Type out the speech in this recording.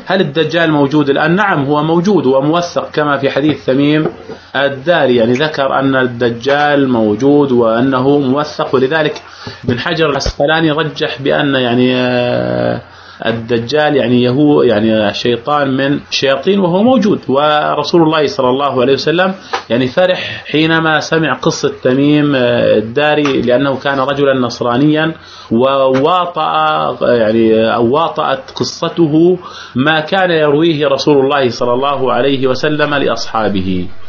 هل الدجال موجود الآن؟ نعم هو موجود وموثق كما في حديث تميم الداري، يعني ذكر أن الدجال موجود وأنه موثق، ولذلك ابن حجر العسقلاني رجح بأن يعني الدجال يعني هو يعني شيطان من الشياطين وهو موجود. ورسول الله صلى الله عليه وسلم يعني فرح حينما سمع قصة تميم الداري، لأنه كان رجلا نصرانيا وواطأ يعني أو واطأت قصته ما كان يرويه رسول الله صلى الله عليه وسلم لأصحابه.